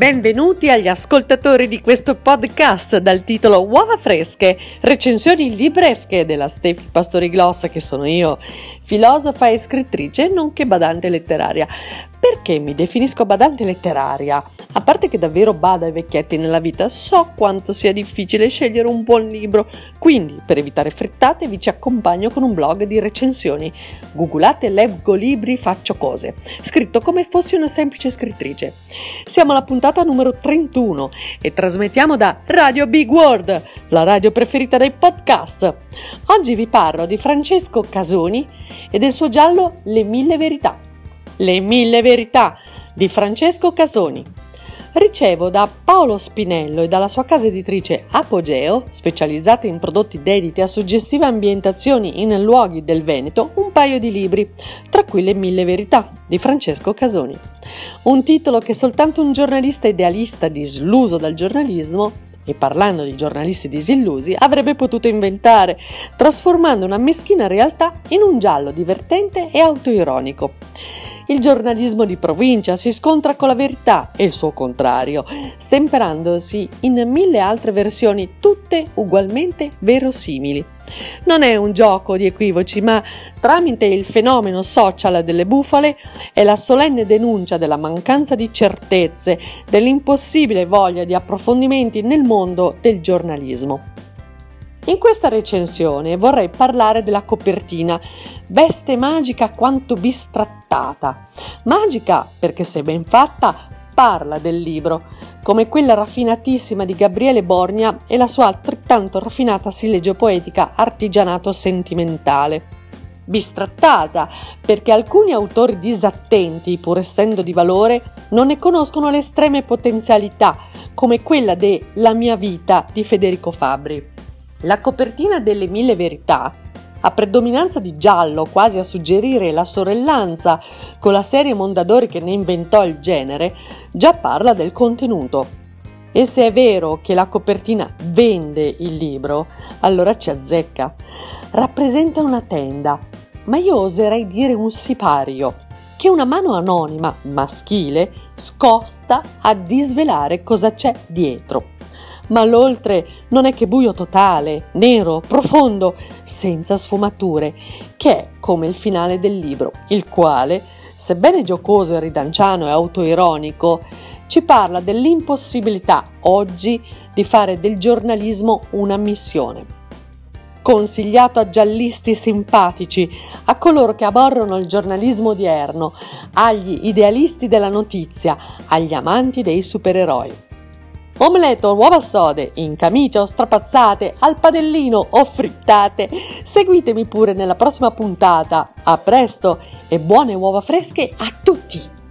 Benvenuti agli ascoltatori di questo podcast dal titolo Uova fresche, recensioni libresche della Stefi Pastoriglossa, che sono io, filosofa e scrittrice nonché badante letteraria. Perché mi definisco badante letteraria? A parte che davvero bado ai vecchietti nella vita, so quanto sia difficile scegliere un buon libro, quindi per evitare frittate vi ci accompagno con un blog di recensioni. Googolate leggo libri, faccio cose, scritto come fossi una semplice scrittrice. Siamo alla puntata numero 31 e trasmettiamo da Radio Big World, la radio preferita dei podcast. Oggi vi parlo di Francesco Casoni e del suo giallo Le 1000 verità. Le 1000 verità di Francesco Casoni. Ricevo da Paolo Spinello e dalla sua casa editrice Apogeo, specializzata in prodotti dediti a suggestive ambientazioni in luoghi del Veneto, un paio di libri, tra cui Le 1000 verità di Francesco Casoni. Un titolo che soltanto un giornalista idealista disilluso dal giornalismo, e parlando di giornalisti disillusi, avrebbe potuto inventare, trasformando una meschina realtà in un giallo divertente e autoironico. Il giornalismo di provincia si scontra con la verità e il suo contrario, stemperandosi in 1000 altre versioni, tutte ugualmente verosimili. Non è un gioco di equivoci, ma tramite il fenomeno social delle bufale è la solenne denuncia della mancanza di certezze, dell'impossibile voglia di approfondimenti nel mondo del giornalismo. In questa recensione vorrei parlare della copertina, veste magica quanto bistrattata. Magica perché, se ben fatta, parla del libro, come quella raffinatissima di Gabriele Borgna e la sua altrettanto raffinata silegio poetica Artigianato sentimentale. Bistrattata perché alcuni autori disattenti, pur essendo di valore, non ne conoscono le estreme potenzialità, come quella de La mia vita di Federico Fabbri. La copertina delle 1000 verità, a predominanza di giallo, quasi a suggerire la sorellanza con la serie Mondadori che ne inventò il genere, già parla del contenuto. E se è vero che la copertina vende il libro, allora ci azzecca. Rappresenta una tenda, ma io oserei dire un sipario, che una mano anonima, maschile, scosta a disvelare cosa c'è dietro. Ma l'oltre non è che buio totale, nero, profondo, senza sfumature, che è come il finale del libro, il quale, sebbene giocoso e ridanciano e autoironico, ci parla dell'impossibilità oggi di fare del giornalismo una missione. Consigliato a giallisti simpatici, a coloro che aborrono il giornalismo odierno, agli idealisti della notizia, agli amanti dei supereroi. Omelette o uova sode, in camicia o strapazzate, al padellino o frittate, seguitemi pure nella prossima puntata. A presto e buone uova fresche a tutti!